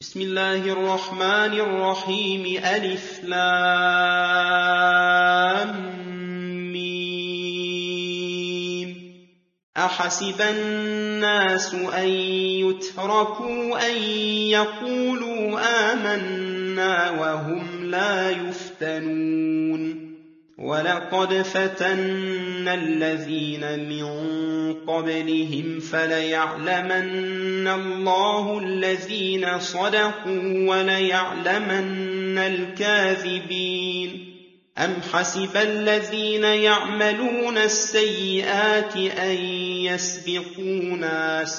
بسم الله الرحمن الرحيم ألف لام ميم أحسب الناس أن يتركوا أن يقولوا آمنا وهم لا يفتنون ولقد فتنا الذين من قبلهم فليعلمن الله الذين صدقوا وليعلمن الكاذبين أم حسب الذين يعملون السيئات أن يسبقونا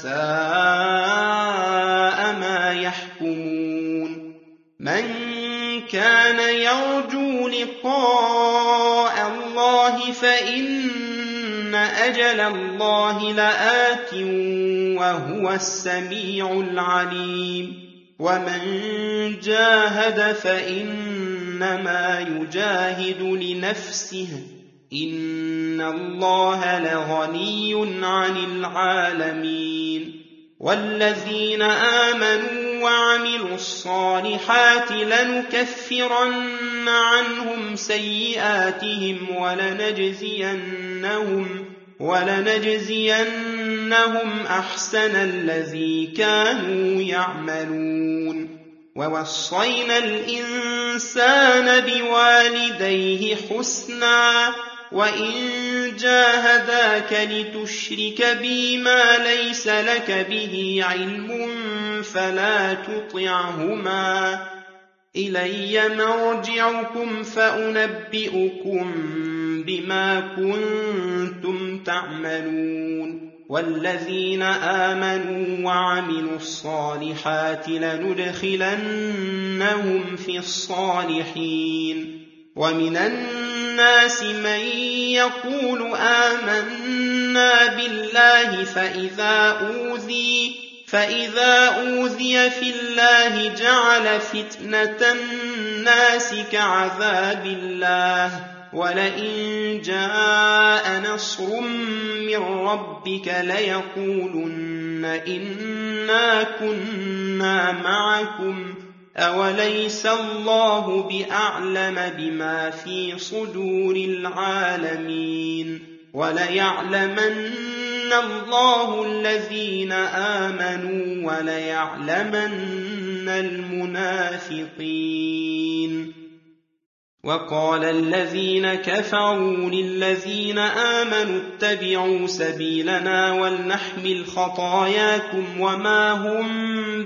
ساء ما يحكمون من كان يرجو لقاء الله فإن أجل الله لآت وهو السميع العليم ومن جاهد فإنما يجاهد لنفسه إن الله لغني عن العالمين والذين آمنوا وعملوا الصالحات لنكفرن عنهم سيئاتهم ولنجزينهم أحسن الذي كانوا يعملون ووصينا الإنسان بوالديه حسنا وإن جاهداك لتشرك بي ما ليس لك به علم فلا تطعهما إلي مرجعكم فأنبئكم بما كنتم تعملون والذين آمنوا وعملوا الصالحات لندخلنهم في الصالحين ومن الناس من يقول آمنا بالله فإذا أوذي في الله جعل فتنة الناس كعذاب الله ولئن جاء نصر من ربك ليقولن إنا كنا معكم أوليس الله بأعلم بما في صدور العالمين وليعلمن الله الذين آمنوا وليعلمن المنافقين وقال الذين كفروا للذين آمنوا اتبعوا سبيلنا ولنحمل خطاياكم وما هم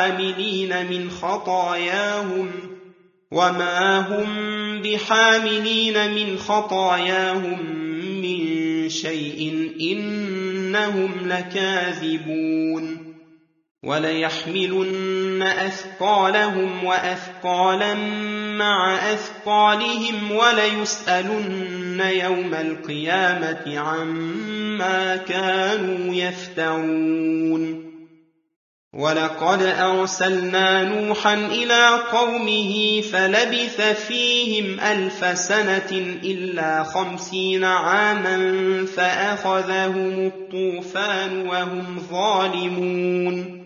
بحاملين من خطاياهم من شيء إنهم لكاذبون وليحملن أثقالهم وأثقالا مع أثقالهم وليسألن يوم القيامة عما كانوا يفترون ولقد أرسلنا نوحا إلى قومه فلبث فيهم 1000 سنة إلا 50 عاما فأخذهم الطوفان وهم ظالمون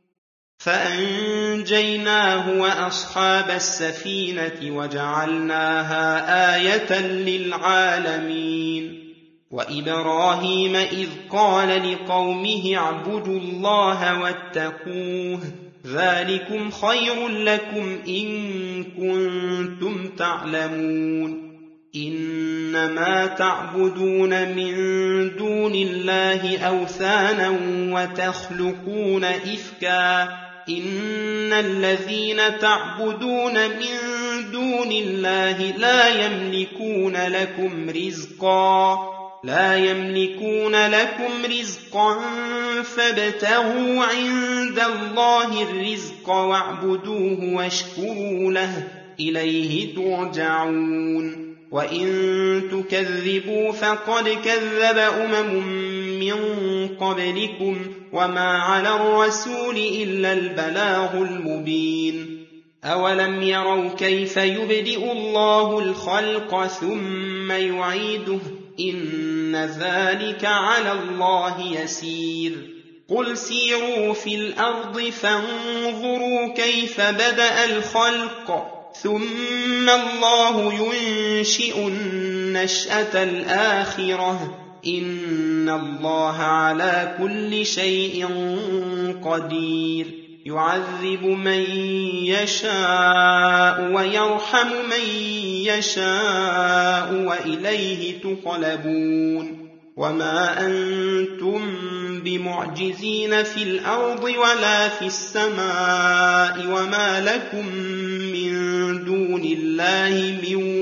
فأنجيناه وأصحاب السفينة وجعلناها آية للعالمين وإبراهيم إذ قال لقومه اعبدوا الله واتقوه ذلكم خير لكم إن كنتم تعلمون إنما تعبدون من دون الله أوثانا وتخلقون إفكا إن الذين تعبدون من دون الله لا يملكون لكم رزقا فابتغوا عند الله الرزق واعبدوه واشكروا له إليه ترجعون وإن تكذبوا فقد كذب من قبلكم وما على الرسول إلا البلاغ المبين أولم يروا كيف يبدئ الله الخلق ثم يعيده إن ذلك على الله يسير قل سيروا في الأرض فانظروا كيف بدأ الخلق ثم الله ينشئ النشأة الآخرة إن الله على كل شيء قدير يعذب من يشاء ويرحم من يشاء وإليه تقلبون وما أنتم بمعجزين في الأرض ولا في السماء وما لكم من دون الله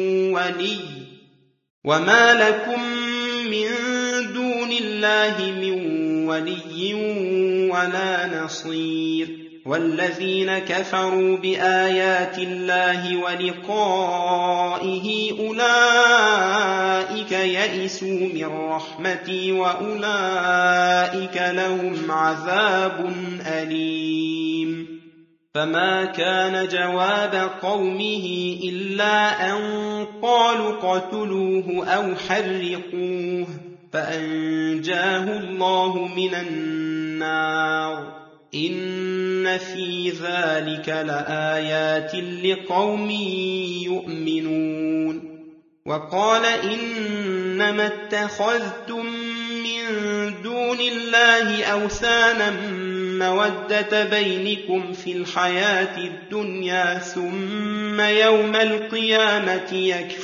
من ولي ولا نصير والذين كفروا بآيات الله ولقائه أولئك يئسوا من رحمتي وأولئك لهم عذاب أليم فما كان جواب قومه إلا أن قالوا قتلوه أو حرقوه فأنجاه الله من النار إن في ذلك لآيات لقوم يؤمنون وقال إنما اتخذتم من دون الله أوثانا مودة بينكم في الحياة الدنيا ثم يوم القيامة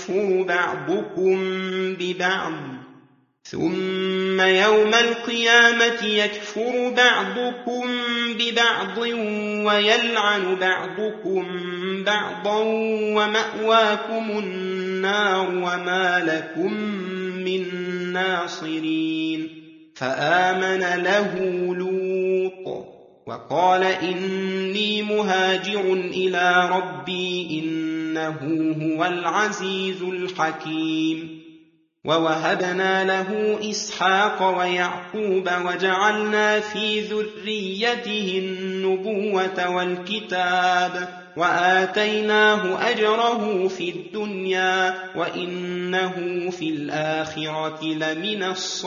يكفر بعضكم ببعض ويلعن بعضكم بعضا ومأواكم النار وما لكم من ناصرين فآمن له لوط وقال إني مهاجر إلى ربي إنه هو العزيز الحكيم ووهبنا له إسحاق ويعقوب وجعلنا في ذريته النبوة والكتاب وآتيناه أجره في الدنيا وإنه في الآخرة لمن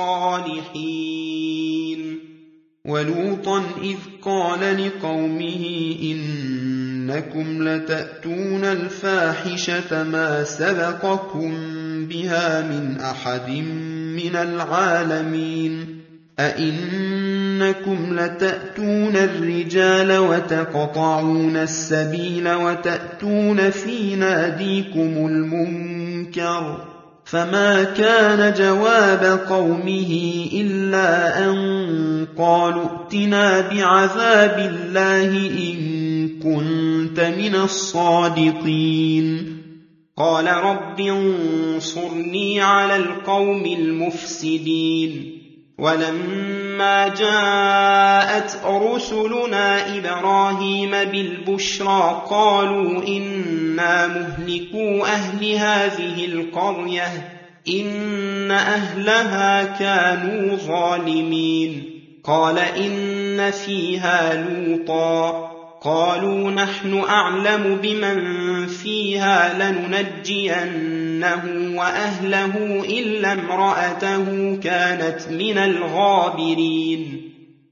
الصالحين ولوطا إذ قال لقومه إنكم لتأتون الفاحشة ما سبقكم بها من أحد من العالمين أئنكم لتأتون الرجال وتقطعون السبيل وتأتون في ناديكم المنكر فما كان جواب قومه إلا أن قالوا ائتنا بعذاب الله إن كنت من الصادقين قال رب انصرني على القوم المفسدين ولما جاءت رسلنا إبراهيم بالبشرى قالوا إنا مهلكو أهل هذه القرية إن أهلها كانوا ظالمين قال إن فيها لوطا قالوا نحن أعلم بمن فيها لننجينه وأهله إلا امرأته كانت من الغابرين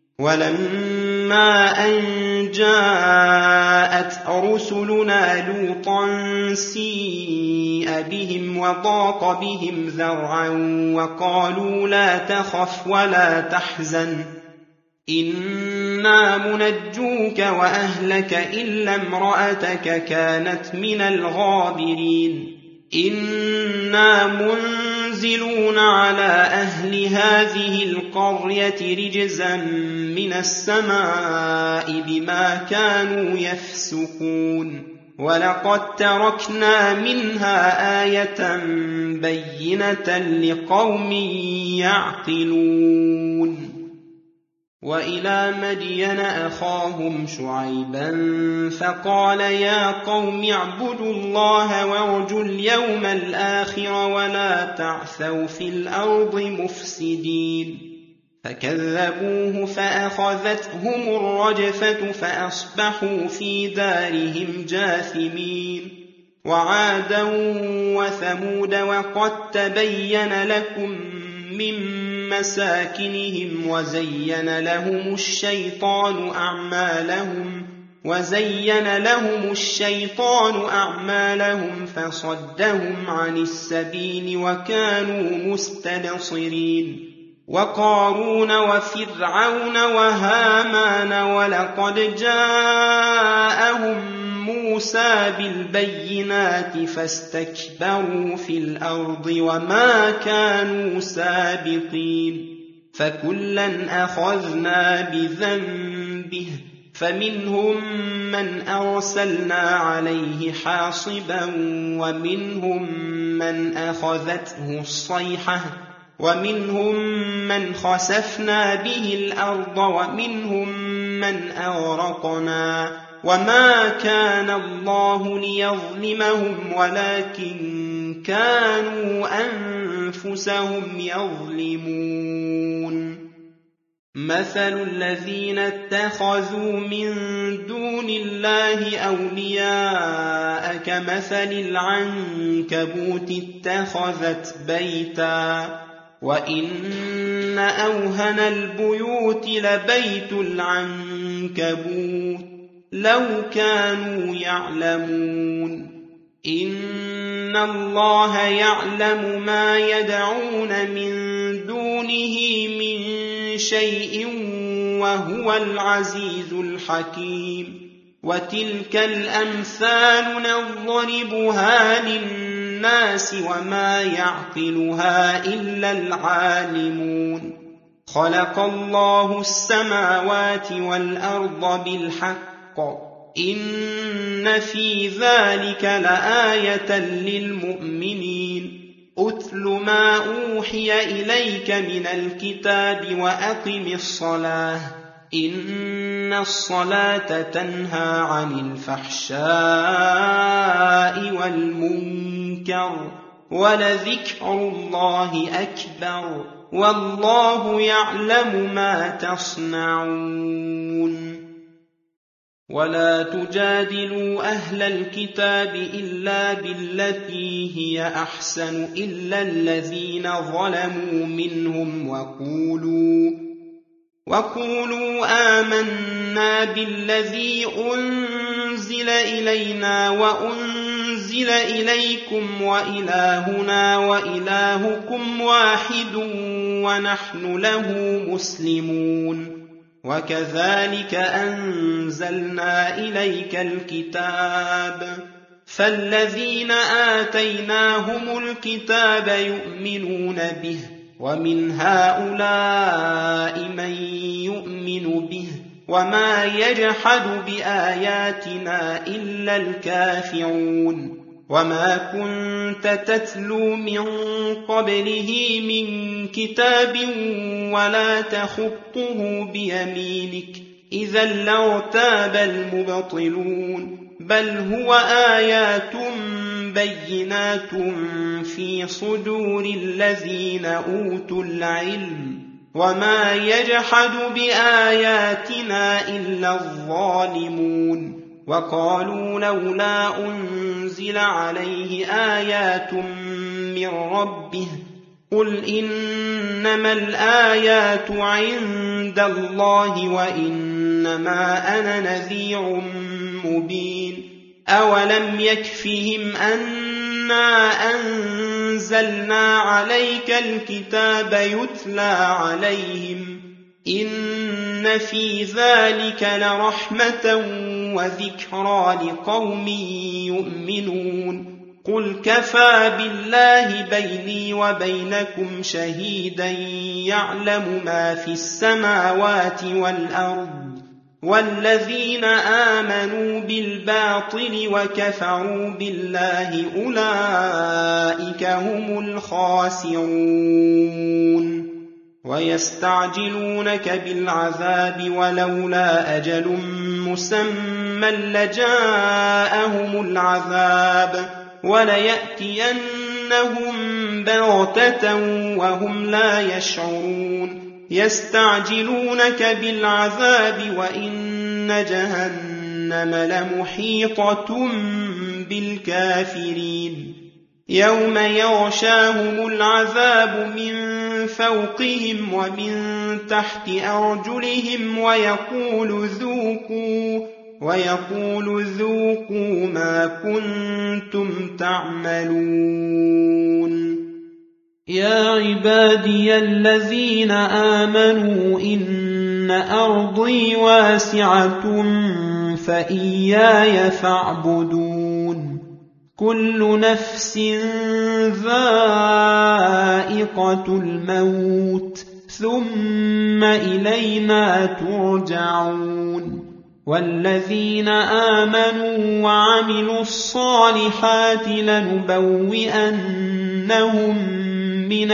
ولما أن جاءت رسلنا لوطا سيء بهم وضاق بهم ذرعا وقالوا لا تخف ولا تحزن إنا منجوك وأهلك إلا امرأتك كانت من الغابرين إنا منزلون على أهل هذه القرية رجزا من السماء بما كانوا يفسقون ولقد تركنا منها آية بينة لقوم يعقلون وإلى مدين أخاهم شعيبا فقال يا قوم اعبدوا الله وارجوا اليوم الآخر ولا تعثوا في الأرض مفسدين فكذبوه فأخذتهم الرجفة فأصبحوا في دارهم جاثمين وعادا وثمود وقد تبين لكم من مساكنهم وزين لهم الشيطان أعمالهم فصدهم عن السبيل وكانوا مستبصرين وقارون وفرعون وهامان ولقد جاءهم موسى بالبينات فاستكبروا في الأرض وما كانوا سابقين فكلا أخذنا بذنبه فمنهم من أرسلنا عليه حاصبا ومنهم من أخذته الصيحة ومنهم من خسفنا به الأرض ومنهم من أغرقنا وما كان الله ليظلمهم ولكن كانوا أنفسهم يظلمون مثل الذين اتخذوا من دون الله أولياء كمثل العنكبوت اتخذت بيتا وإن أوهن البيوت لبيت العنكبوت لو كانوا يعلمون إن الله يعلم ما يدعون من دونه من شيء وهو العزيز الحكيم وتلك الأمثال نضربها للناس وما يعقلها إلا العالمون خلق الله السماوات والأرض بالحق إن في ذلك لآية للمؤمنين أتل ما أوحي إليك من الكتاب وأقم الصلاة إن الصلاة تنهى عن الفحشاء والمنكر ولذكر الله أكبر والله يعلم ما تصنعون ولا تجادلوا أهل الكتاب إلا بالتي هي أحسن إلا الذين ظلموا منهم وقولوا آمنا بالذي أنزل إلينا وأنزل إليكم وإلهنا وإلهكم واحد ونحن له مسلمون وكذلك أنزلنا إليك الكتاب فالذين آتيناهم الكتاب يؤمنون به ومن هؤلاء من يؤمن به وما يجحد بآياتنا إلا الكافرون وما كنت تتلو من قبله من كتاب ولا تخطه بيمينك إذا لارتاب المبطلون بل هو آيات بينات في صدور الذين أوتوا العلم وما يجحد بآياتنا إلا الظالمون وقالوا لولا أنزل عليه آيات من ربه قل إنما الآيات عند الله وإنما أنا نذير مبين أولم يكفهم أنا أنزلنا عليك الكتاب يتلى عليهم إن في ذلك لرحمة وذكرى لقوم يؤمنون قل كفى بالله بيني وبينكم شهيدا يعلم ما في السماوات والأرض والذين آمنوا بالباطل وكفروا بالله أولئك هم الخاسرون ويستعجلونك بالعذاب ولولا أجل مسمى لجاءهم العذاب وليأتينهم بغتة وهم لا يشعرون يستعجلونك بالعذاب وإن جهنم لمحيطة بالكافرين يوم يغشاهم العذاب من فوقهم ومن تحت أرجلهم ويقول ذوقوا ما كنتم تعملون. يا عبادي الذين آمنوا إن أرضي واسعة فإياي فاعبدون. كل نفس ذائقة الموت ثم إلينا ترجعون. والذين آمنوا وعملوا الصالحات لنبوئنهم من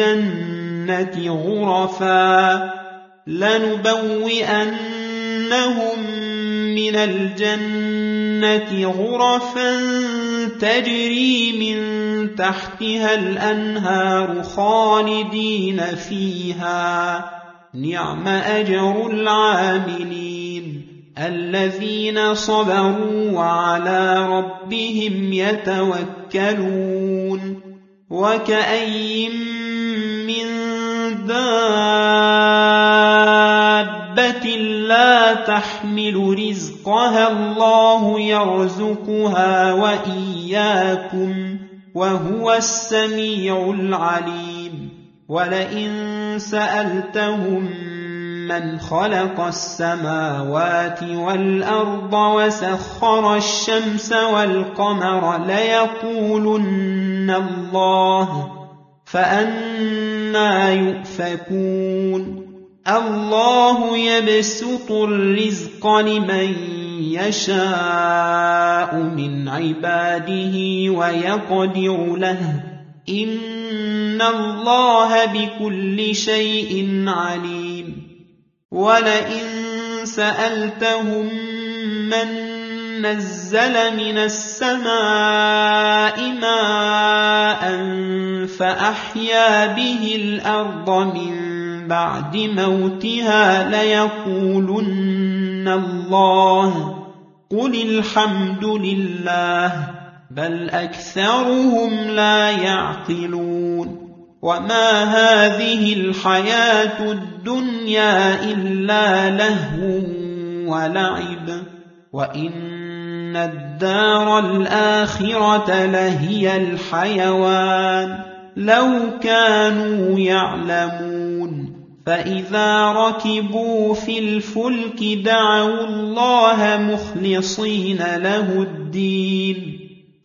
الجنة غرفا تجري من تحتها الأنهار خالدين فيها. نعم أجر العاملين الذين صبروا وعلى ربهم يتوكلون. وكأي من دابة لا تحمل رزقها الله يرزقها وإياكم وهو السميع العليم. ولئن سألتهم من خلق السماوات والأرض وسخر الشمس والقمر ليقولن الله فأنى يؤفكون. الله يبسط الرزق لمن يشاء من عباده ويقدر له إن الله بكل شيء عليم. ولئن سألتهم من نزل من السماء ماء فأحيا به الأرض من بعد موتها ليقولن الله قل الحمد لله بل أكثرهم لا يعقلون. وما هذه الحياة الدنيا إلا لهو ولعب وإن الدار الآخرة لهي الحيوان لو كانوا يعلمون. فإذا ركبوا في الفلك دعوا الله مخلصين له الدين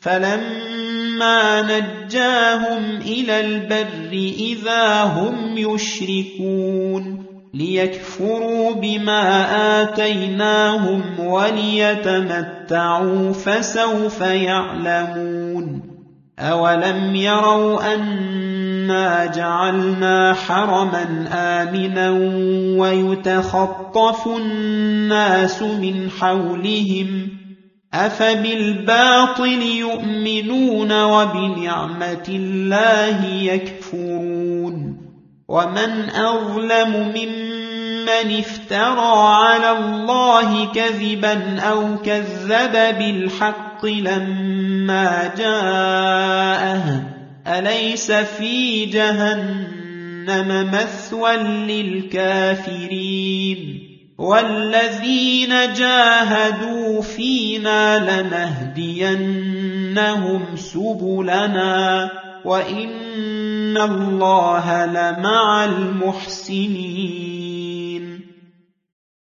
فلما نجاهم إلى البر إذا هم يشركون ليكفروا بما آتيناهم وليتمتعوا فسوف يعلمون. أولم يروا أنا جعلنا حرما آمنا ويتخطف الناس من حولهم أفبالباطل يؤمنون وبنعمة الله يكفرون. ومن أظلم ممن افترى على الله كذبا أو كذب بالحق لما جاءه أليس في جهنم مثوى للكافرين. والذين جاهدوا فينا لنهدينهم سبلنا وإن الله لمع المحسنين.